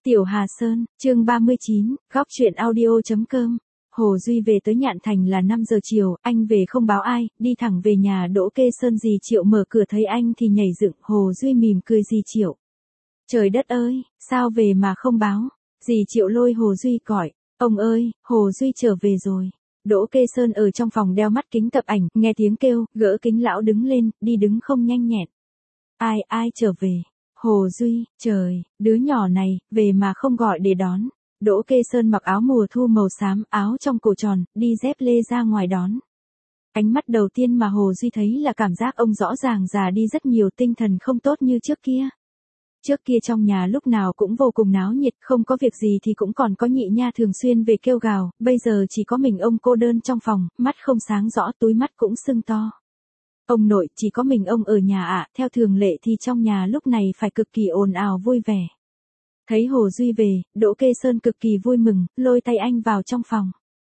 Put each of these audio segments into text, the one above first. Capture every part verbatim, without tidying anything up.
Tiểu Hà Sơn, chương ba mươi chín, góc truyện audio.com. Hồ Duy về tới Nhạn Thành là năm giờ chiều, anh về không báo ai, đi thẳng về nhà Đỗ Kê Sơn. Dì Triệu mở cửa thấy anh thì nhảy dựng. Hồ Duy mỉm cười. Dì Triệu, trời đất ơi, sao về mà không báo? Dì Triệu lôi Hồ Duy gọi, ông ơi, Hồ Duy trở về rồi. Đỗ Kê Sơn ở trong phòng đeo mắt kính tập ảnh, nghe tiếng kêu, gỡ kính lão đứng lên, đi đứng không nhanh nhẹn. Ai, ai trở về? Hồ Duy, trời, đứa nhỏ này, về mà không gọi để đón. Đỗ Kê Sơn mặc áo mùa thu màu xám, áo trong cổ tròn, đi dép lê ra ngoài đón. Ánh mắt đầu tiên mà Hồ Duy thấy là cảm giác ông rõ ràng già đi rất nhiều, tinh thần không tốt như trước kia. Trước kia trong nhà lúc nào cũng vô cùng náo nhiệt, không có việc gì thì cũng còn có nhị nha thường xuyên về kêu gào, bây giờ chỉ có mình ông cô đơn trong phòng, mắt không sáng rõ, túi mắt cũng sưng to. Ông nội, chỉ có mình ông ở nhà ạ, à, theo thường lệ thì trong nhà lúc này phải cực kỳ ồn ào vui vẻ. Thấy Hồ Duy về, Đỗ Kê Sơn cực kỳ vui mừng, lôi tay anh vào trong phòng.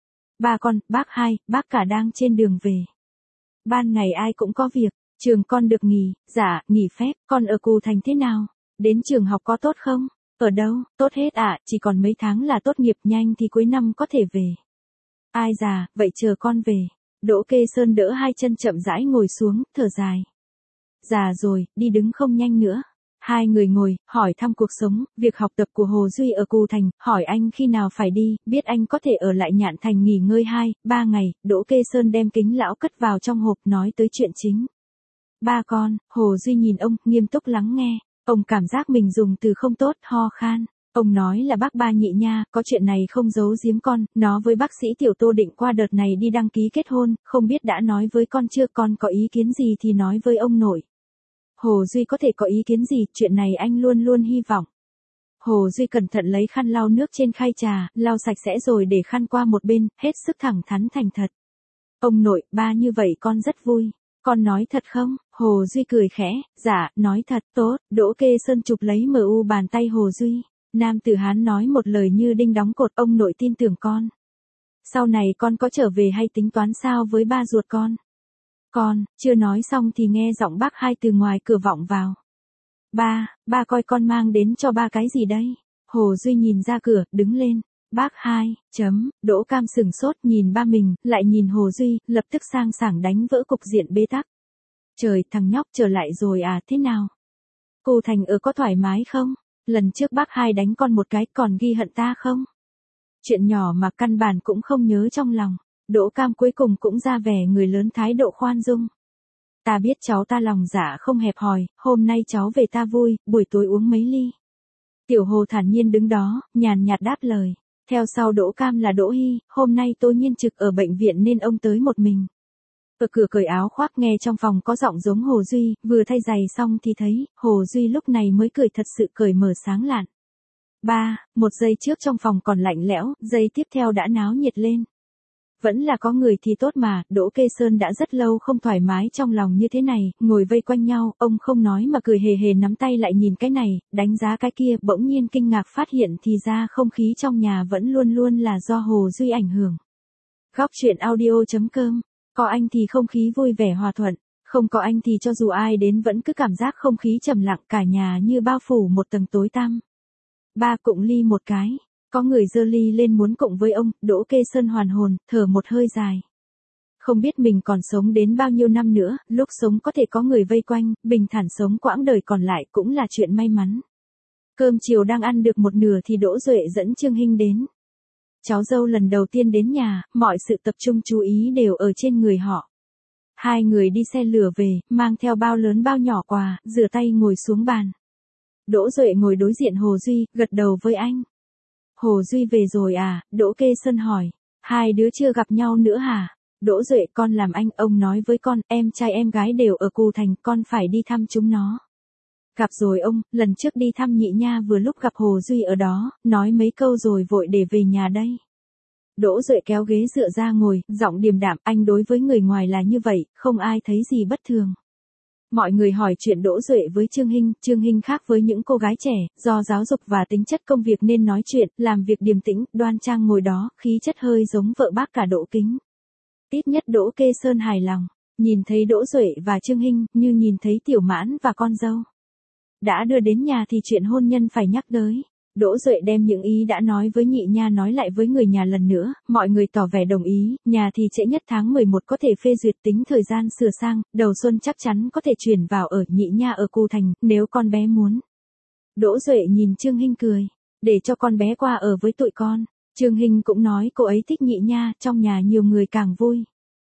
Ba con, bác hai, bác cả đang trên đường về. Ban ngày ai cũng có việc, trường con được nghỉ, dạ, nghỉ phép, con ở Cù Thành thế nào? Đến trường học có tốt không? Ở đâu, tốt hết ạ, à, chỉ còn mấy tháng là tốt nghiệp, nhanh thì cuối năm có thể về. Ai già, vậy chờ con về. Đỗ Kê Sơn đỡ hai chân chậm rãi ngồi xuống, thở dài. Già rồi, đi đứng không nhanh nữa. Hai người ngồi, hỏi thăm cuộc sống, việc học tập của Hồ Duy ở Cù Thành, hỏi anh khi nào phải đi, biết anh có thể ở lại Nhạn Thành nghỉ ngơi hai, ba ngày. Đỗ Kê Sơn đem kính lão cất vào trong hộp, nói tới chuyện chính. Ba con, Hồ Duy nhìn ông, nghiêm túc lắng nghe. Ông cảm giác mình dùng từ không tốt, ho khan. Ông nói là bác ba nhị nha, có chuyện này không giấu giếm con, nó với bác sĩ Tiểu Tô định qua đợt này đi đăng ký kết hôn, không biết đã nói với con chưa, con có ý kiến gì thì nói với ông nội. Hồ Duy có thể có ý kiến gì, chuyện này anh luôn luôn hy vọng. Hồ Duy cẩn thận lấy khăn lau nước trên khay trà, lau sạch sẽ rồi để khăn qua một bên, hết sức thẳng thắn thành thật. Ông nội, ba như vậy con rất vui. Con nói thật không? Hồ Duy cười khẽ, dạ, nói thật, tốt. Đỗ Kê Sơn chụp lấy em u bàn tay Hồ Duy. Nam tử Hán nói một lời như đinh đóng cột, ông nội tin tưởng con. Sau này con có trở về hay tính toán sao với ba ruột con? Con, chưa nói xong thì nghe giọng bác hai từ ngoài cửa vọng vào. Ba, ba coi con mang đến cho ba cái gì đây? Hồ Duy nhìn ra cửa, đứng lên. Bác hai, chấm, Đỗ Cam sừng sốt nhìn ba mình, lại nhìn Hồ Duy, lập tức sang sảng đánh vỡ cục diện bế tắc. Trời, thằng nhóc trở lại rồi à, thế nào? Cô Thành ở có thoải mái không? Lần trước bác hai đánh con một cái, còn ghi hận ta không? Chuyện nhỏ mà căn bản cũng không nhớ trong lòng. Đỗ Cam cuối cùng cũng ra vẻ người lớn, thái độ khoan dung. Ta biết cháu ta lòng dạ không hẹp hòi, hôm nay cháu về ta vui, buổi tối uống mấy ly. Tiểu Hồ thản nhiên đứng đó, nhàn nhạt đáp lời. Theo sau Đỗ Cam là Đỗ Hy, hôm nay Tô Nhiên trực ở bệnh viện nên ông tới một mình. Ở cửa cởi áo khoác, nghe trong phòng có giọng giống Hồ Duy, vừa thay giày xong thì thấy, Hồ Duy lúc này mới cười thật sự cởi mở sáng lạn. Ba, một giây trước trong phòng còn lạnh lẽo, giây tiếp theo đã náo nhiệt lên. Vẫn là có người thì tốt mà, Đỗ Kê Sơn đã rất lâu không thoải mái trong lòng như thế này, ngồi vây quanh nhau, ông không nói mà cười hề hề nắm tay lại nhìn cái này, đánh giá cái kia, bỗng nhiên kinh ngạc phát hiện thì ra không khí trong nhà vẫn luôn luôn là do Hồ Duy ảnh hưởng. Góc truyện audio.com, có anh thì không khí vui vẻ hòa thuận, không có anh thì cho dù ai đến vẫn cứ cảm giác không khí trầm lặng, cả nhà như bao phủ một tầng tối tăm. Ba cụng ly một cái. Có người giơ ly lên muốn cộng với ông, Đỗ Kê Sơn hoàn hồn, thở một hơi dài. Không biết mình còn sống đến bao nhiêu năm nữa, lúc sống có thể có người vây quanh, bình thản sống quãng đời còn lại cũng là chuyện may mắn. Cơm chiều đang ăn được một nửa thì Đỗ Duệ dẫn Trương Hinh đến. Cháu dâu lần đầu tiên đến nhà, mọi sự tập trung chú ý đều ở trên người họ. Hai người đi xe lửa về, mang theo bao lớn bao nhỏ quà, rửa tay ngồi xuống bàn. Đỗ Duệ ngồi đối diện Hồ Duy, gật đầu với anh. Hồ Duy về rồi à? Đỗ Kê Sơn hỏi. Hai đứa chưa gặp nhau nữa hả? Đỗ Duệ, con làm anh, ông nói với con, em trai em gái đều ở Cù Thành, con phải đi thăm chúng nó. Gặp rồi ông, lần trước đi thăm nhị nha vừa lúc gặp Hồ Duy ở đó, nói mấy câu rồi vội để về nhà đây. Đỗ Duệ kéo ghế dựa ra ngồi, giọng điềm đạm, anh đối với người ngoài là như vậy, không ai thấy gì bất thường. Mọi người hỏi chuyện Đỗ Duệ với Trương Hinh, Trương Hinh khác với những cô gái trẻ, do giáo dục và tính chất công việc nên nói chuyện, làm việc điềm tĩnh, đoan trang ngồi đó, khí chất hơi giống vợ bác cả Đỗ Kính. Ít nhất Đỗ Kê Sơn hài lòng, nhìn thấy Đỗ Duệ và Trương Hinh, như nhìn thấy Tiểu Mãn và con dâu. Đã đưa đến nhà thì chuyện hôn nhân phải nhắc tới. Đỗ Duệ đem những ý đã nói với Nhị Nha nói lại với người nhà lần nữa, mọi người tỏ vẻ đồng ý, nhà thì trễ nhất tháng mười một có thể phê duyệt tính thời gian sửa sang, đầu xuân chắc chắn có thể chuyển vào ở Nhị Nha ở Cù Thành, nếu con bé muốn. Đỗ Duệ nhìn Trương Hinh cười, để cho con bé qua ở với tụi con. Trương Hinh cũng nói cô ấy thích Nhị Nha, trong nhà nhiều người càng vui.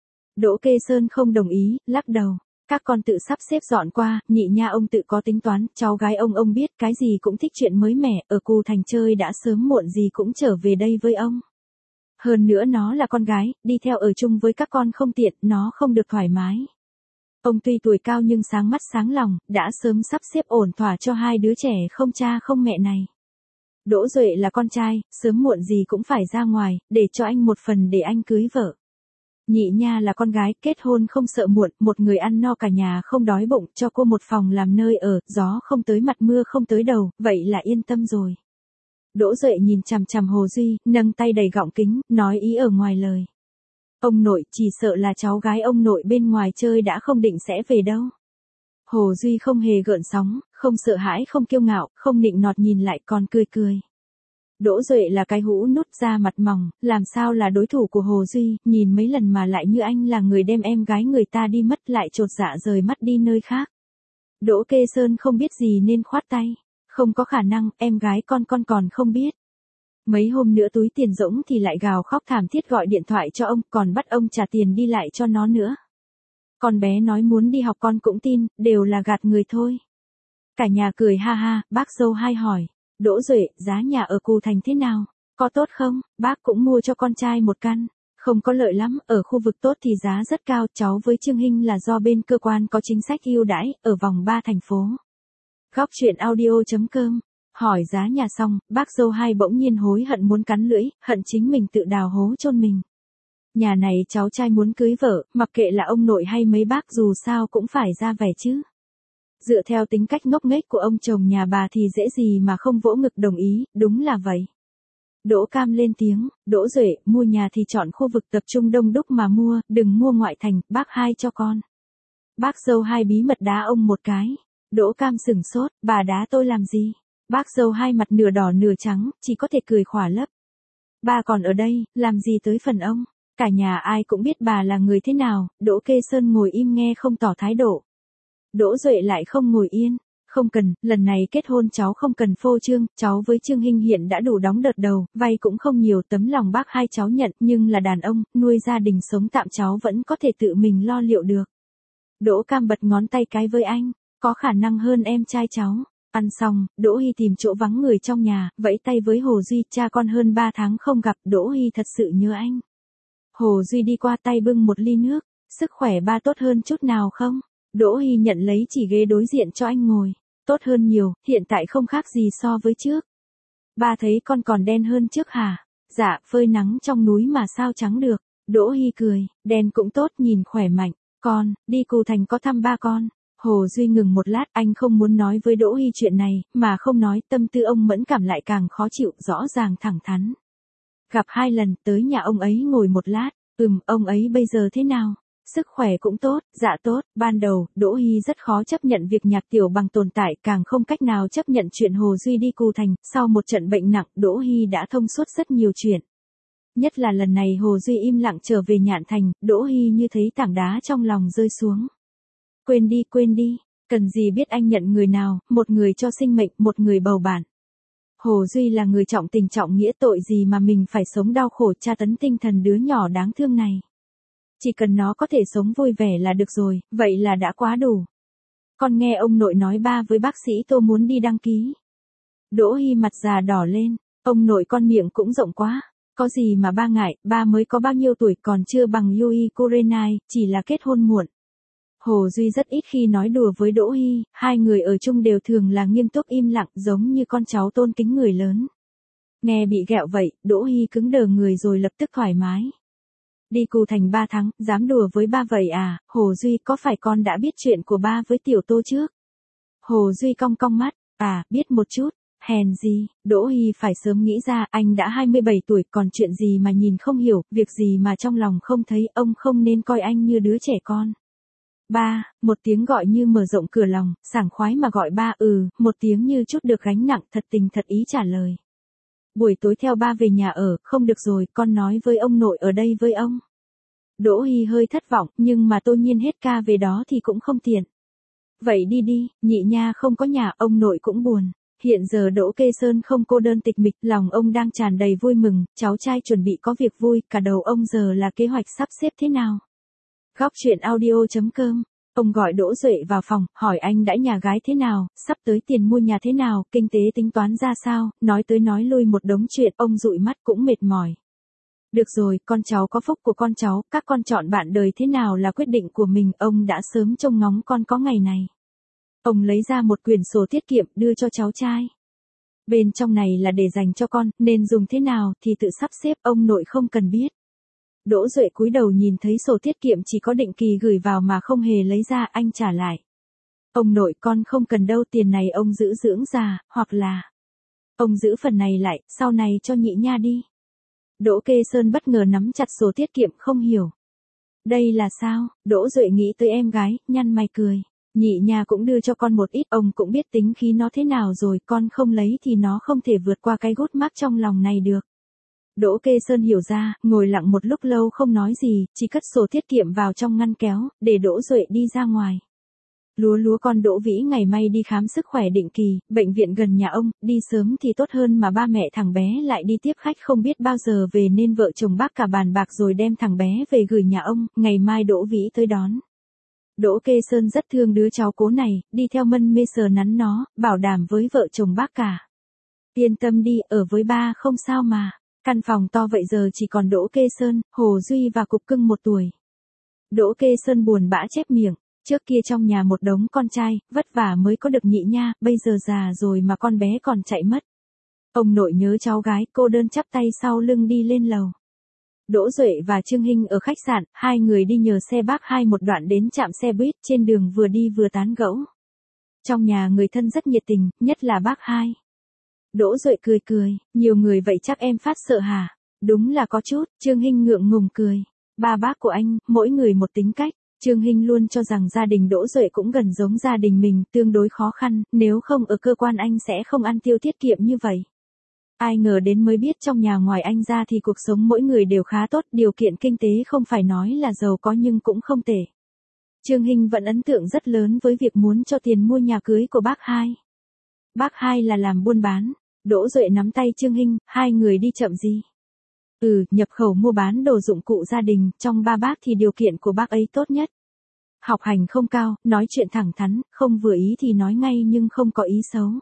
Đỗ Kê Sơn không đồng ý, lắc đầu. Các con tự sắp xếp dọn qua, Nhị Nha ông tự có tính toán, cháu gái ông ông biết cái gì cũng thích chuyện mới mẻ, ở Cù Thành chơi đã sớm muộn gì cũng trở về đây với ông. Hơn nữa nó là con gái, đi theo ở chung với các con không tiện, nó không được thoải mái. Ông tuy tuổi cao nhưng sáng mắt sáng lòng, đã sớm sắp xếp ổn thỏa cho hai đứa trẻ không cha không mẹ này. Đỗ Duệ là con trai, sớm muộn gì cũng phải ra ngoài, để cho anh một phần để anh cưới vợ. Nhị Nha là con gái, kết hôn không sợ muộn, một người ăn no cả nhà không đói bụng, cho cô một phòng làm nơi ở, gió không tới mặt mưa không tới đầu, vậy là yên tâm rồi. Đỗ Duệ nhìn chằm chằm Hồ Duy, nâng tay đầy gọng kính, nói ý ở ngoài lời. Ông nội, chỉ sợ là cháu gái ông nội bên ngoài chơi đã không định sẽ về đâu. Hồ Duy không hề gợn sóng, không sợ hãi không kiêu ngạo, không nịnh nọt nhìn lại còn cười cười. Đỗ Duệ là cái hũ nút da mặt mỏng, làm sao là đối thủ của Hồ Duy, nhìn mấy lần mà lại như anh là người đem em gái người ta đi mất lại chột dạ rời mắt đi nơi khác. Đỗ Kê Sơn không biết gì nên khoát tay, không có khả năng, em gái con con còn không biết. Mấy hôm nữa túi tiền rỗng thì lại gào khóc thảm thiết gọi điện thoại cho ông, còn bắt ông trả tiền đi lại cho nó nữa. Con bé nói muốn đi học con cũng tin, đều là gạt người thôi. Cả nhà cười ha ha, bác dâu hai hỏi. Đỗ Duệ, giá nhà ở Cù Thành thế nào? Có tốt không? Bác cũng mua cho con trai một căn. Không có lợi lắm, ở khu vực tốt thì giá rất cao, cháu với Trương Hinh là do bên cơ quan có chính sách ưu đãi, ở vòng ba thành phố. Góc truyện audio chấm com. Hỏi giá nhà xong, bác dâu hai bỗng nhiên hối hận muốn cắn lưỡi, hận chính mình tự đào hố chôn mình. Nhà này cháu trai muốn cưới vợ, mặc kệ là ông nội hay mấy bác dù sao cũng phải ra vẻ chứ. Dựa theo tính cách ngốc nghếch của ông chồng nhà bà thì dễ gì mà không vỗ ngực đồng ý, đúng là vậy. Đỗ Cam lên tiếng, Đỗ Duệ, mua nhà thì chọn khu vực tập trung đông đúc mà mua, đừng mua ngoại thành, bác hai cho con. Bác dâu hai bí mật đá ông một cái. Đỗ Cam sửng sốt, bà đá tôi làm gì? Bác dâu hai mặt nửa đỏ nửa trắng, chỉ có thể cười khỏa lấp. Bà còn ở đây, làm gì tới phần ông? Cả nhà ai cũng biết bà là người thế nào, Đỗ Kê Sơn ngồi im nghe không tỏ thái độ. Đỗ Duệ lại không ngồi yên, không cần, lần này kết hôn cháu không cần phô trương, cháu với Trương Hinh hiện đã đủ đóng đợt đầu, vay cũng không nhiều, tấm lòng bác hai cháu nhận, nhưng là đàn ông, nuôi gia đình sống tạm cháu vẫn có thể tự mình lo liệu được. Đỗ Cam bật ngón tay cái với anh, có khả năng hơn em trai cháu. Ăn xong, Đỗ Hy tìm chỗ vắng người trong nhà, vẫy tay với Hồ Duy, cha con hơn ba tháng không gặp, Đỗ Hy thật sự nhớ anh. Hồ Duy đi qua tay bưng một ly nước, sức khỏe ba tốt hơn chút nào không? Đỗ Hy nhận lấy chỉ ghế đối diện cho anh ngồi, tốt hơn nhiều, hiện tại không khác gì so với trước. Ba thấy con còn đen hơn trước hả? Dạ, phơi nắng trong núi mà sao trắng được. Đỗ Hy cười, đen cũng tốt, nhìn khỏe mạnh. Con, đi Cù Thành có thăm ba con. Hồ Duy ngừng một lát, anh không muốn nói với Đỗ Hy chuyện này, mà không nói, tâm tư ông mẫn cảm lại càng khó chịu, rõ ràng thẳng thắn. Gặp hai lần, tới nhà ông ấy ngồi một lát, ừm, ông ấy bây giờ thế nào? Sức khỏe cũng tốt, dạ tốt, ban đầu, Đỗ Hy rất khó chấp nhận việc Nhạc Tiểu Bằng tồn tại, càng không cách nào chấp nhận chuyện Hồ Duy đi Cù Thành, sau một trận bệnh nặng, Đỗ Hy đã thông suốt rất nhiều chuyện. Nhất là lần này Hồ Duy im lặng trở về Nhạn Thành, Đỗ Hy như thấy tảng đá trong lòng rơi xuống. Quên đi, quên đi, cần gì biết anh nhận người nào, một người cho sinh mệnh, một người bầu bạn. Hồ Duy là người trọng tình trọng nghĩa, tội gì mà mình phải sống đau khổ tra tấn tinh thần đứa nhỏ đáng thương này. Chỉ cần nó có thể sống vui vẻ là được rồi, vậy là đã quá đủ. Con nghe ông nội nói ba với bác sĩ Tô muốn đi đăng ký. Đỗ Hy mặt già đỏ lên, ông nội con miệng cũng rộng quá. Có gì mà ba ngại, ba mới có bao nhiêu tuổi còn chưa bằng Yui Kurenai, chỉ là kết hôn muộn. Hồ Duy rất ít khi nói đùa với Đỗ Hy, hai người ở chung đều thường là nghiêm túc im lặng giống như con cháu tôn kính người lớn. Nghe bị ghẹo vậy, Đỗ Hy cứng đờ người rồi lập tức thoải mái. Đi Cù Thành ba tháng, dám đùa với ba vậy à? Hồ Duy, có phải con đã biết chuyện của ba với Tiểu Tô trước? Hồ Duy cong cong mắt, à, biết một chút, hèn gì, Đỗ Hy phải sớm nghĩ ra, anh đã hai mươi bảy tuổi, còn chuyện gì mà nhìn không hiểu, việc gì mà trong lòng không thấy, ông không nên coi anh như đứa trẻ con. Ba, một tiếng gọi như mở rộng cửa lòng, sảng khoái mà gọi ba. Ừ, một tiếng như chút được gánh nặng, thật tình thật ý trả lời. Buổi tối theo ba về nhà ở. Không được rồi, con nói với ông nội ở đây với ông. Đỗ Hy hơi thất vọng, nhưng mà Tô Nhiên hết ca về đó thì cũng không tiện. Vậy đi đi, nhị nha không có nhà, ông nội cũng buồn. Hiện giờ Đỗ Kê Sơn không cô đơn tịch mịch, lòng ông đang tràn đầy vui mừng, cháu trai chuẩn bị có việc vui, cả đầu ông giờ là kế hoạch sắp xếp thế nào. Góc chuyện audio chấm com. Ông gọi Đỗ Duệ vào phòng, hỏi anh đãi nhà gái thế nào, sắp tới tiền mua nhà thế nào, kinh tế tính toán ra sao, nói tới nói lui một đống chuyện, ông dụi mắt cũng mệt mỏi. Được rồi, con cháu có phúc của con cháu, các con chọn bạn đời thế nào là quyết định của mình, ông đã sớm trông ngóng con có ngày này. Ông lấy ra một quyển sổ tiết kiệm đưa cho cháu trai. Bên trong này là để dành cho con, nên dùng thế nào thì tự sắp xếp, ông nội không cần biết. Đỗ Duệ cúi đầu nhìn thấy sổ tiết kiệm chỉ có định kỳ gửi vào mà không hề lấy ra, anh trả lại. Ông nội con không cần đâu, tiền này ông giữ dưỡng già, hoặc là ông giữ phần này lại, sau này cho nhị nha đi. Đỗ Kê Sơn bất ngờ nắm chặt sổ tiết kiệm không hiểu. Đây là sao? Đỗ Duệ nghĩ tới em gái, nhăn mày cười. Nhị nha cũng đưa cho con một ít, ông cũng biết tính khí nó thế nào rồi, con không lấy thì nó không thể vượt qua cái gút mắc trong lòng này được. Đỗ Kê Sơn hiểu ra, ngồi lặng một lúc lâu không nói gì, chỉ cất sổ tiết kiệm vào trong ngăn kéo, để Đỗ Duệ đi ra ngoài. Lúa lúa con Đỗ Vĩ ngày mai đi khám sức khỏe định kỳ, bệnh viện gần nhà ông, đi sớm thì tốt hơn mà ba mẹ thằng bé lại đi tiếp khách không biết bao giờ về nên vợ chồng bác cả bàn bạc rồi đem thằng bé về gửi nhà ông, ngày mai Đỗ Vĩ tới đón. Đỗ Kê Sơn rất thương đứa cháu cố này, đi theo mân mê sờ nắn nó, bảo đảm với vợ chồng bác cả. Yên tâm đi, ở với ba không sao mà. Căn phòng to vậy giờ chỉ còn Đỗ Kê Sơn, Hồ Duy và Cục Cưng một tuổi. Đỗ Kê Sơn buồn bã chép miệng, trước kia trong nhà một đống con trai, vất vả mới có được nhị nha, bây giờ già rồi mà con bé còn chạy mất. Ông nội nhớ cháu gái, cô đơn chắp tay sau lưng đi lên lầu. Đỗ Duệ và Trương Hinh ở khách sạn, hai người đi nhờ xe bác hai một đoạn đến trạm xe buýt, trên đường vừa đi vừa tán gẫu. Trong nhà người thân rất nhiệt tình, nhất là bác hai. Đỗ Duệ cười cười, nhiều người vậy chắc em phát sợ hả? Đúng là có chút, Trương Hinh ngượng ngùng cười. Ba bác của anh, mỗi người một tính cách. Trương Hinh luôn cho rằng gia đình Đỗ Duệ cũng gần giống gia đình mình, tương đối khó khăn, nếu không ở cơ quan anh sẽ không ăn tiêu tiết kiệm như vậy. Ai ngờ đến mới biết trong nhà ngoài anh ra thì cuộc sống mỗi người đều khá tốt, điều kiện kinh tế không phải nói là giàu có nhưng cũng không tệ. Trương Hinh vẫn ấn tượng rất lớn với việc muốn cho tiền mua nhà cưới của bác hai. Bác hai là làm buôn bán. Đỗ Duệ nắm tay Trương Hinh, hai người đi chậm gì? Ừ, nhập khẩu mua bán đồ dụng cụ gia đình, trong ba bác thì điều kiện của bác ấy tốt nhất. Học hành không cao, nói chuyện thẳng thắn, không vừa ý thì nói ngay nhưng không có ý xấu.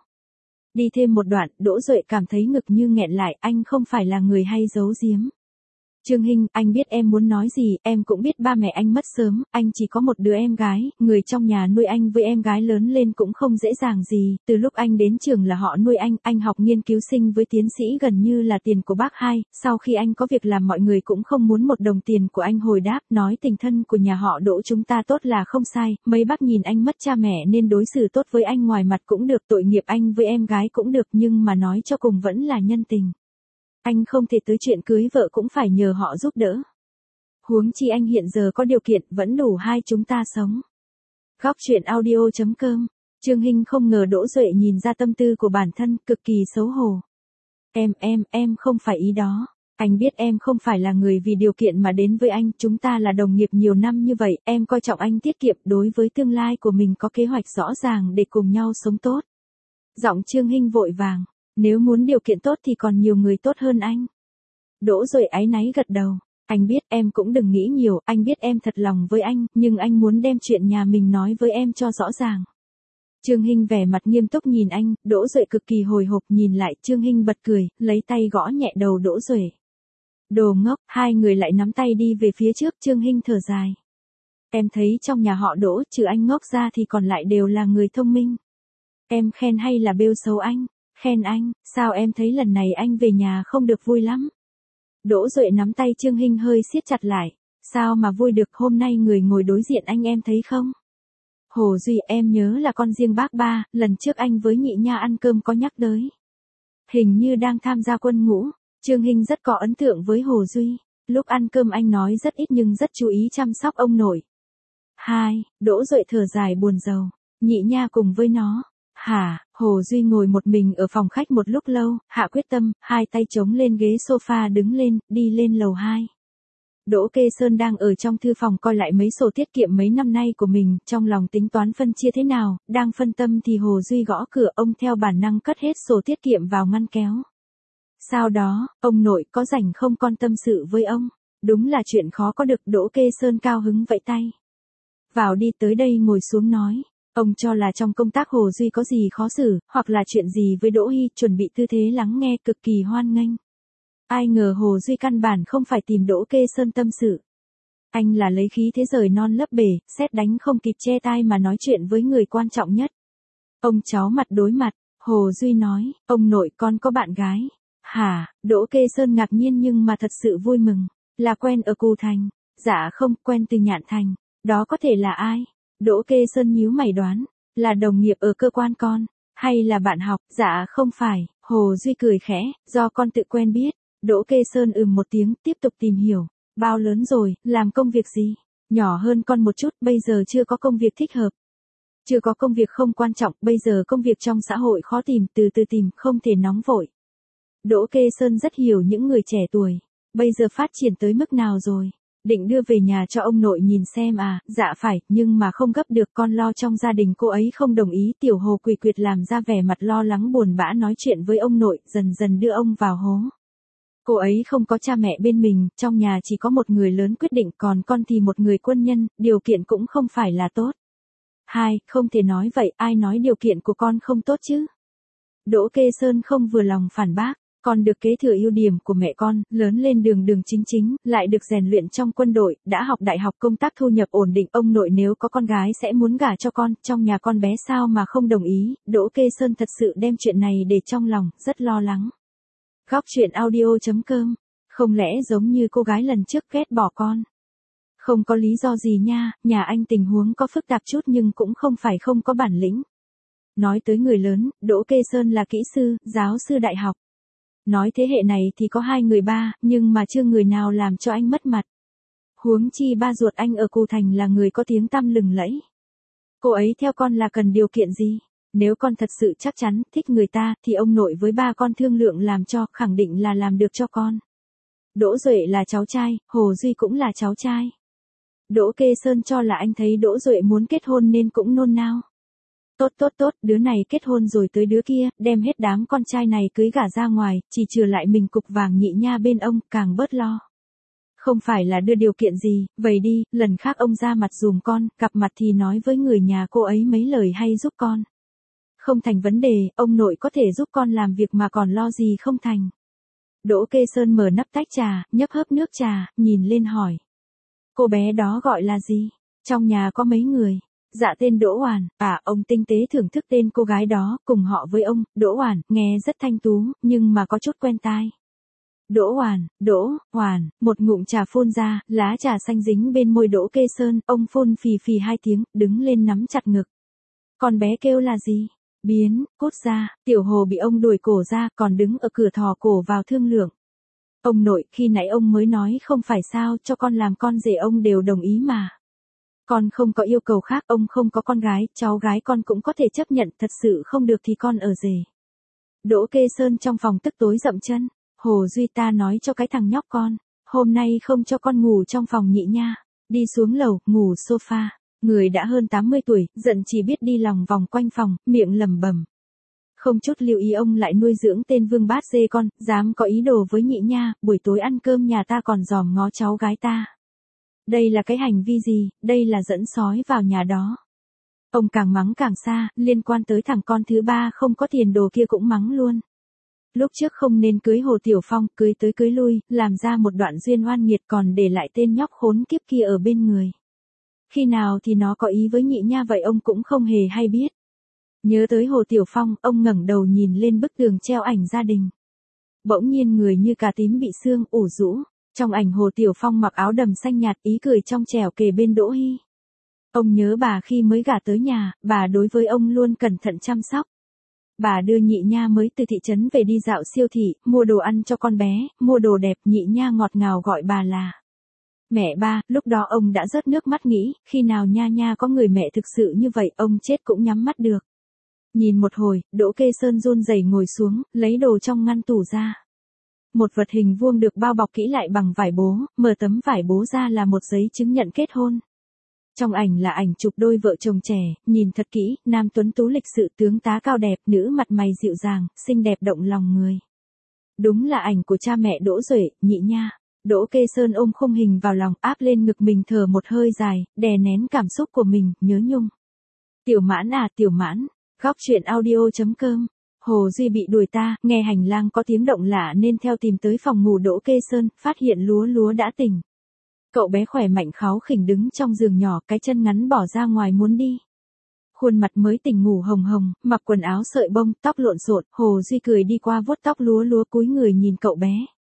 Đi thêm một đoạn, Đỗ Duệ cảm thấy ngực như nghẹn lại, anh không phải là người hay giấu giếm. Trương Hinh, anh biết em muốn nói gì, em cũng biết ba mẹ anh mất sớm, anh chỉ có một đứa em gái, người trong nhà nuôi anh với em gái lớn lên cũng không dễ dàng gì, từ lúc anh đến trường là họ nuôi anh, anh học nghiên cứu sinh với tiến sĩ gần như là tiền của bác hai, sau khi anh có việc làm mọi người cũng không muốn một đồng tiền của anh hồi đáp, nói tình thân của nhà họ Đỗ chúng ta tốt là không sai, mấy bác nhìn anh mất cha mẹ nên đối xử tốt với anh ngoài mặt cũng được, tội nghiệp anh với em gái cũng được nhưng mà nói cho cùng vẫn là nhân tình. Anh không thể tới chuyện cưới vợ cũng phải nhờ họ giúp đỡ. Huống chi anh hiện giờ có điều kiện vẫn đủ hai chúng ta sống. Góc chuyện audio chấm com. Trương Hinh không ngờ Đỗ Duệ nhìn ra tâm tư của bản thân, cực kỳ xấu hổ. Em, em, em không phải ý đó. Anh biết em không phải là người vì điều kiện mà đến với anh, chúng ta là đồng nghiệp nhiều năm như vậy, em coi trọng anh tiết kiệm đối với tương lai của mình có kế hoạch rõ ràng để cùng nhau sống tốt. Giọng Trương Hinh vội vàng. Nếu muốn điều kiện tốt thì còn nhiều người tốt hơn anh. Đỗ Duệ áy náy gật đầu. Anh biết em cũng đừng nghĩ nhiều, anh biết em thật lòng với anh, nhưng anh muốn đem chuyện nhà mình nói với em cho rõ ràng. Trương Hinh vẻ mặt nghiêm túc nhìn anh, Đỗ Duệ cực kỳ hồi hộp nhìn lại, Trương Hinh bật cười, lấy tay gõ nhẹ đầu Đỗ Duệ. Đồ ngốc, hai người lại nắm tay đi về phía trước, Trương Hinh thở dài. Em thấy trong nhà họ Đỗ, trừ anh ngốc ra thì còn lại đều là người thông minh. Em khen hay là bêu xấu anh? Khen anh, sao em thấy lần này anh về nhà không được vui lắm? Đỗ Duệ nắm tay Trương Hinh hơi siết chặt lại. Sao mà vui được, hôm nay người ngồi đối diện anh em thấy không? Hồ Duy, em nhớ là con riêng bác ba, lần trước anh với nhị nha ăn cơm có nhắc tới. Hình như đang tham gia quân ngũ. Trương Hinh rất có ấn tượng với Hồ Duy. Lúc ăn cơm anh nói rất ít nhưng rất chú ý chăm sóc ông nội. Hai, Đỗ Duệ thở dài buồn rầu. Nhị nha cùng với nó. Hả, Hồ Duy ngồi một mình ở phòng khách một lúc lâu, hạ quyết tâm, hai tay chống lên ghế sofa đứng lên, đi lên lầu hai. Đỗ Kê Sơn đang ở trong thư phòng coi lại mấy sổ tiết kiệm mấy năm nay của mình, trong lòng tính toán phân chia thế nào, đang phân tâm thì Hồ Duy gõ cửa, ông theo bản năng cất hết sổ tiết kiệm vào ngăn kéo. Sau đó, ông nội có rảnh không con tâm sự với ông? Đúng là chuyện khó có được. Đỗ Kê Sơn cao hứng vẫy tay. Vào đi, tới đây ngồi xuống nói. Ông cho là trong công tác Hồ Duy có gì khó xử, hoặc là chuyện gì với Đỗ Hy, chuẩn bị tư thế lắng nghe cực kỳ hoan nghênh. Ai ngờ Hồ Duy căn bản không phải tìm Đỗ Kê Sơn tâm sự. Anh là lấy khí thế rời non lấp bể, sét đánh không kịp che tai mà nói chuyện với người quan trọng nhất. Ông cháu mặt đối mặt, Hồ Duy nói, ông nội con có bạn gái. Hả, Đỗ Kê Sơn ngạc nhiên nhưng mà thật sự vui mừng. Là quen ở Cù Thành. Dạ không, quen từ Nhạn Thành. Đó có thể là ai? Đỗ Kê Sơn nhíu mày đoán. Là đồng nghiệp ở cơ quan con. Hay là bạn học? Dạ không phải. Hồ Duy cười khẽ, do con tự quen biết. Đỗ Kê Sơn ừm một tiếng, tiếp tục tìm hiểu. Bao lớn rồi, làm công việc gì? Nhỏ hơn con một chút, bây giờ chưa có công việc thích hợp. Chưa có công việc không quan trọng, bây giờ công việc trong xã hội khó tìm, từ từ tìm, không thể nóng vội. Đỗ Kê Sơn rất hiểu những người trẻ tuổi. Bây giờ phát triển tới mức nào rồi? Định đưa về nhà cho ông nội nhìn xem à? Dạ phải, nhưng mà không gấp được, con lo trong gia đình cô ấy không đồng ý. Tiểu Hồ quỳ quyệt làm ra vẻ mặt lo lắng buồn bã nói chuyện với ông nội, dần dần đưa ông vào hố. Cô ấy không có cha mẹ bên mình, trong nhà chỉ có một người lớn quyết định, còn con thì một người quân nhân, điều kiện cũng không phải là tốt. Hai, không thể nói vậy, ai nói điều kiện của con không tốt chứ? Đỗ Kê Sơn không vừa lòng phản bác. Con được kế thừa ưu điểm của mẹ con, lớn lên đường đường chính chính, lại được rèn luyện trong quân đội, đã học đại học, công tác thu nhập ổn định. Ông nội nếu có con gái sẽ muốn gả cho con, trong nhà con bé sao mà không đồng ý. Đỗ Kê Sơn thật sự đem chuyện này để trong lòng, rất lo lắng. Góc truyện audio chấm com. Không lẽ giống như cô gái lần trước ghét bỏ con? Không có lý do gì nha, nhà anh tình huống có phức tạp chút nhưng cũng không phải không có bản lĩnh. Nói tới người lớn, Đỗ Kê Sơn là kỹ sư, giáo sư đại học. Nói thế hệ này thì có hai người ba, nhưng mà chưa người nào làm cho anh mất mặt. Huống chi ba ruột anh ở Cù Thành là người có tiếng tăm lừng lẫy. Cô ấy theo con là cần điều kiện gì? Nếu con thật sự chắc chắn, thích người ta, thì ông nội với ba con thương lượng làm cho, khẳng định là làm được cho con. Đỗ Duệ là cháu trai, Hồ Duy cũng là cháu trai. Đỗ Kê Sơn cho là anh thấy Đỗ Duệ muốn kết hôn nên cũng nôn nao. Tốt tốt tốt, đứa này kết hôn rồi tới đứa kia, đem hết đám con trai này cưới gả ra ngoài, chỉ trừ lại mình cục vàng nhị nha bên ông, càng bớt lo. Không phải là đưa điều kiện gì, vậy đi, lần khác ông ra mặt dùm con, gặp mặt thì nói với người nhà cô ấy mấy lời hay giúp con. Không thành vấn đề, ông nội có thể giúp con làm việc mà còn lo gì không thành. Đỗ Kê Sơn mở nắp tách trà, nhấp hớp nước trà, nhìn lên hỏi. Cô bé đó gọi là gì? Trong nhà có mấy người? Dạ tên Đỗ Oản. À, ông tinh tế thưởng thức tên cô gái đó, cùng họ với ông, Đỗ Oản, nghe rất thanh tú, nhưng mà có chút quen tai. Đỗ Oản, Đỗ, Oản, một ngụm trà phun ra, lá trà xanh dính bên môi Đỗ Kê Sơn, ông phun phì phì hai tiếng, đứng lên nắm chặt ngực. Con bé kêu là gì? Biến, cút ra. Tiểu Hồ bị ông đuổi cổ ra, còn đứng ở cửa thò cổ vào thương lượng. Ông nội, khi nãy ông mới nói không phải sao, cho con làm con rể ông đều đồng ý mà. Con không có yêu cầu khác, ông không có con gái, cháu gái con cũng có thể chấp nhận, thật sự không được thì con ở rể. Đỗ Kê Sơn trong phòng tức tối dậm chân. Hồ Duy, ta nói cho cái thằng nhóc con, hôm nay không cho con ngủ trong phòng nhị nha, đi xuống lầu, ngủ sofa. Người đã hơn tám mươi tuổi, giận chỉ biết đi lòng vòng quanh phòng, miệng lẩm bẩm. Không chút lưu ý ông lại nuôi dưỡng tên vương bát dê con, dám có ý đồ với nhị nha, buổi tối ăn cơm nhà ta còn dòm ngó cháu gái ta. Đây là cái hành vi gì, đây là dẫn sói vào nhà đó. Ông càng mắng càng xa, liên quan tới thằng con thứ ba không có tiền đồ kia cũng mắng luôn. Lúc trước không nên cưới Hồ Tiểu Phong, cưới tới cưới lui, làm ra một đoạn duyên oan nghiệt còn để lại tên nhóc khốn kiếp kia ở bên người. Khi nào thì nó có ý với nhị nha vậy ông cũng không hề hay biết. Nhớ tới Hồ Tiểu Phong, ông ngẩng đầu nhìn lên bức tường treo ảnh gia đình. Bỗng nhiên người như cà tím bị sương, ủ rũ. Trong ảnh Hồ Tiểu Phong mặc áo đầm xanh nhạt, ý cười trong trẻo kề bên Đỗ Hy. Ông nhớ bà khi mới gả tới nhà, bà đối với ông luôn cẩn thận chăm sóc. Bà đưa nhị nha mới từ thị trấn về đi dạo siêu thị, mua đồ ăn cho con bé, mua đồ đẹp, nhị nha ngọt ngào gọi bà là Mẹ ba, lúc đó ông đã rớt nước mắt nghĩ, khi nào nha nha có người mẹ thực sự như vậy, ông chết cũng nhắm mắt được. Nhìn một hồi, Đỗ Kê Sơn run rẩy ngồi xuống, lấy đồ trong ngăn tủ ra. Một vật hình vuông được bao bọc kỹ lại bằng vải bố, mở tấm vải bố ra là một giấy chứng nhận kết hôn. Trong ảnh là ảnh chụp đôi vợ chồng trẻ, nhìn thật kỹ, nam tuấn tú lịch sự, tướng tá cao đẹp, nữ mặt mày dịu dàng, xinh đẹp động lòng người. Đúng là ảnh của cha mẹ Đỗ Duệ, Nhị Nha. Đỗ Kê Sơn ôm khung hình vào lòng, áp lên ngực mình, thở một hơi dài, đè nén cảm xúc của mình, nhớ nhung. Tiểu Mãn à, Tiểu Mãn. Góc truyện audio chấm com. Hồ Duy bị đuổi ta, nghe hành lang có tiếng động lạ nên theo tìm tới phòng ngủ Đỗ Kê Sơn, phát hiện Lúa Lúa đã tỉnh. Cậu bé khỏe mạnh kháu khỉnh đứng trong giường nhỏ, cái chân ngắn bỏ ra ngoài muốn đi. Khuôn mặt mới tỉnh ngủ hồng hồng, mặc quần áo sợi bông, tóc lộn xộn, Hồ Duy cười đi qua vuốt tóc Lúa Lúa, cúi người nhìn cậu bé.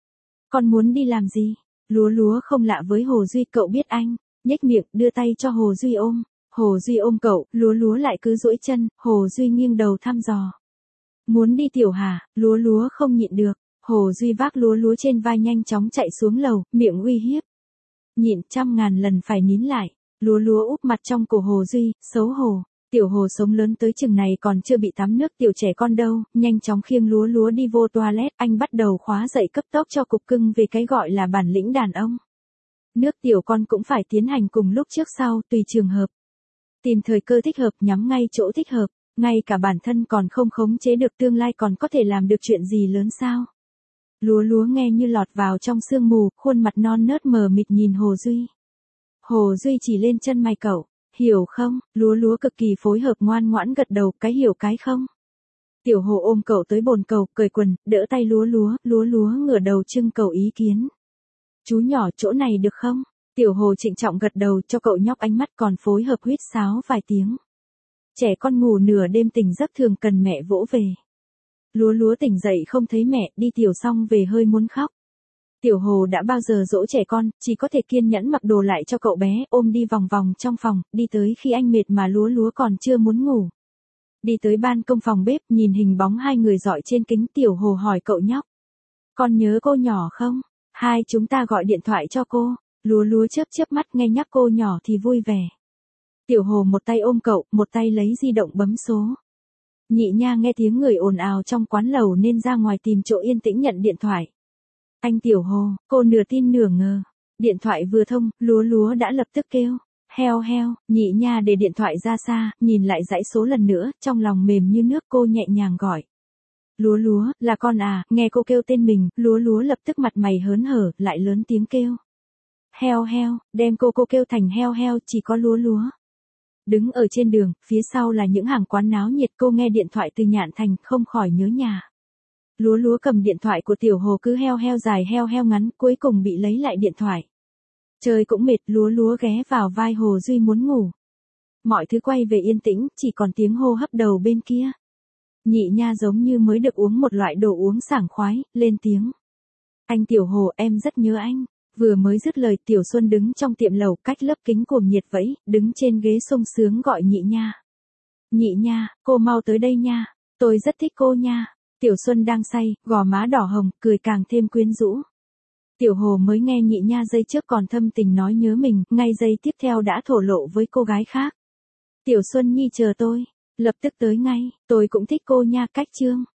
Con muốn đi làm gì? Lúa Lúa không lạ với Hồ Duy, cậu biết anh, nhếch miệng, đưa tay cho Hồ Duy ôm. Hồ Duy ôm cậu, Lúa Lúa lại cứ duỗi chân, Hồ Duy nghiêng đầu thăm dò. Muốn đi tiểu hả? Lúa Lúa không nhịn được, Hồ Duy vác Lúa Lúa trên vai nhanh chóng chạy xuống lầu, miệng uy hiếp. Nhịn trăm ngàn lần phải nín lại, Lúa Lúa úp mặt trong cổ Hồ Duy, xấu hổ. Tiểu Hồ sống lớn tới chừng này còn chưa bị tắm nước, tiểu trẻ con đâu, nhanh chóng khiêng Lúa Lúa đi vô toilet, anh bắt đầu khóa dậy cấp tốc cho cục cưng về cái gọi là bản lĩnh đàn ông. Nước tiểu con cũng phải tiến hành cùng lúc trước sau, tùy trường hợp. Tìm thời cơ thích hợp, nhắm ngay chỗ thích hợp, ngay cả bản thân còn không khống chế được, tương lai còn có thể làm được chuyện gì lớn sao? Lúa Lúa nghe như lọt vào trong sương mù, khuôn mặt non nớt mờ mịt nhìn Hồ Duy. Hồ Duy chỉ lên chân mày cậu, hiểu không? Lúa Lúa cực kỳ phối hợp, ngoan ngoãn gật đầu, cái hiểu cái không. Tiểu Hồ ôm cậu tới bồn cầu, cởi quần, đỡ tay Lúa Lúa, Lúa Lúa ngửa đầu trưng cầu ý kiến. Chú nhỏ, chỗ này được không? Tiểu Hồ trịnh trọng gật đầu, cho cậu nhóc ánh mắt, còn phối hợp huýt sáo vài tiếng. Trẻ con ngủ nửa đêm tỉnh giấc thường cần mẹ vỗ về. Lúa Lúa tỉnh dậy không thấy mẹ, đi tiểu xong về hơi muốn khóc. Tiểu Hồ đã bao giờ dỗ trẻ con, chỉ có thể kiên nhẫn mặc đồ lại cho cậu bé, ôm đi vòng vòng trong phòng, đi tới khi anh mệt mà Lúa Lúa còn chưa muốn ngủ. Đi tới ban công phòng bếp, nhìn hình bóng hai người dọi trên kính, Tiểu Hồ hỏi cậu nhóc. Con nhớ cô nhỏ không? Hai chúng ta gọi điện thoại cho cô. Lúa Lúa chớp chớp mắt, nghe nhắc cô nhỏ thì vui vẻ. Tiểu Hồ một tay ôm cậu, một tay lấy di động bấm số. Nhị Nha nghe tiếng người ồn ào trong quán lẩu nên ra ngoài tìm chỗ yên tĩnh nhận điện thoại. Anh Tiểu Hồ, cô nửa tin nửa ngờ. Điện thoại vừa thông, Lúa Lúa đã lập tức kêu. Heo heo, Nhị Nha để điện thoại ra xa, nhìn lại dãy số lần nữa, trong lòng mềm như nước, cô nhẹ nhàng gọi. Lúa Lúa, là con à? Nghe cô kêu tên mình, Lúa Lúa lập tức mặt mày hớn hở, lại lớn tiếng kêu. Heo heo, đem cô cô kêu thành heo heo, chỉ có Lúa Lúa. Đứng ở trên đường, phía sau là những hàng quán náo nhiệt, cô nghe điện thoại từ Nhạn Thành, không khỏi nhớ nhà. Lúa Lúa cầm điện thoại của Tiểu Hồ cứ heo heo dài heo heo ngắn, cuối cùng bị lấy lại điện thoại. Trời cũng mệt, Lúa Lúa ghé vào vai Hồ Duy muốn ngủ. Mọi thứ quay về yên tĩnh, chỉ còn tiếng hô hấp đầu bên kia. Nhị Nha giống như mới được uống một loại đồ uống sảng khoái, lên tiếng. Anh Tiểu Hồ, em rất nhớ anh. Vừa mới dứt lời, Tiểu Xuân đứng trong tiệm lẩu cách lớp kính cuồng nhiệt vẫy, đứng trên ghế sung sướng gọi Nhị Nha. Nhị Nha, cô mau tới đây nha, tôi rất thích cô nha. Tiểu Xuân đang say, gò má đỏ hồng, cười càng thêm quyến rũ. Tiểu Hồ mới nghe Nhị Nha giây trước còn thâm tình nói nhớ mình, ngay giây tiếp theo đã thổ lộ với cô gái khác. Tiểu Xuân Nhi chờ tôi, lập tức tới ngay, tôi cũng thích cô nha, cách chương.